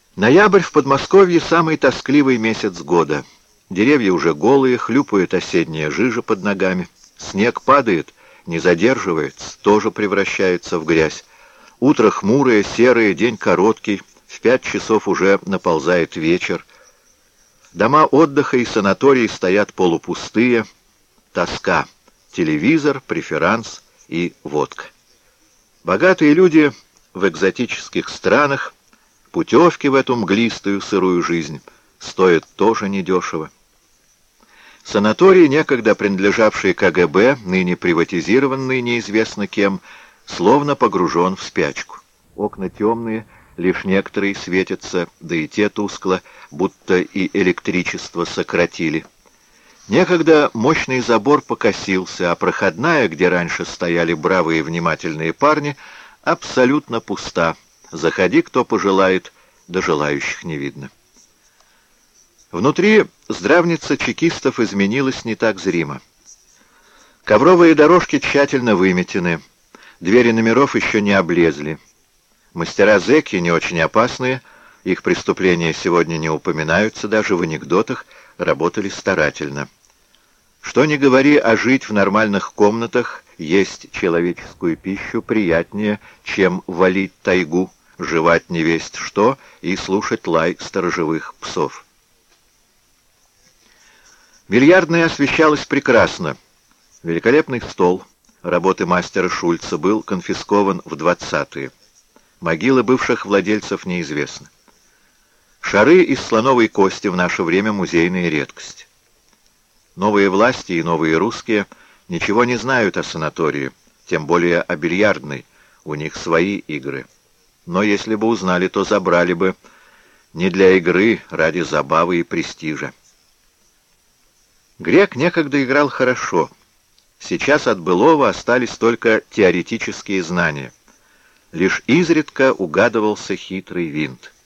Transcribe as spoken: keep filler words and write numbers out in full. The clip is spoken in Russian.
Ноябрь в Подмосковье — самый тоскливый месяц года. Деревья уже голые, хлюпает осенняя жижа под ногами. Снег падает, не задерживается, тоже превращается в грязь. Утро хмурое, серое, день короткий, в пять часов уже наползает вечер. Дома отдыха и санатории стоят полупустые. Тоска, телевизор, преферанс и водка. Богатые люди в экзотических странах, путевки в эту мглистую сырую жизнь стоят тоже недешево. Санаторий, некогда принадлежавший ка гэ бэ, ныне приватизированный неизвестно кем, словно погружен в спячку. Окна темные, лишь некоторые светятся, да и те тускло, будто и электричество сократили. Некогда мощный забор покосился, а проходная, где раньше стояли бравые внимательные парни, абсолютно пуста. Заходи, кто пожелает, да желающих не видно. Внутри здравница чекистов изменилась не так зримо. Ковровые дорожки тщательно выметены, двери номеров еще не облезли. Мастера-зэки не очень опасные, их преступления сегодня не упоминаются, даже в анекдотах работали старательно. Что ни говори, а жить в нормальных комнатах, есть человеческую пищу приятнее, чем валить тайгу, жевать невесть что и слушать лай сторожевых псов. Бильярдная освещалась прекрасно. Великолепный стол работы мастера Шульца был конфискован в двадцатые. Могилы бывших владельцев неизвестны. Шары из слоновой кости в наше время музейная редкость. Новые власти и новые русские ничего не знают о санатории, тем более о бильярдной, у них свои игры. Но если бы узнали, то забрали бы не для игры, ради забавы и престижа. Грек некогда играл хорошо. Сейчас от былого остались только теоретические знания. Лишь изредка угадывался хитрый винт.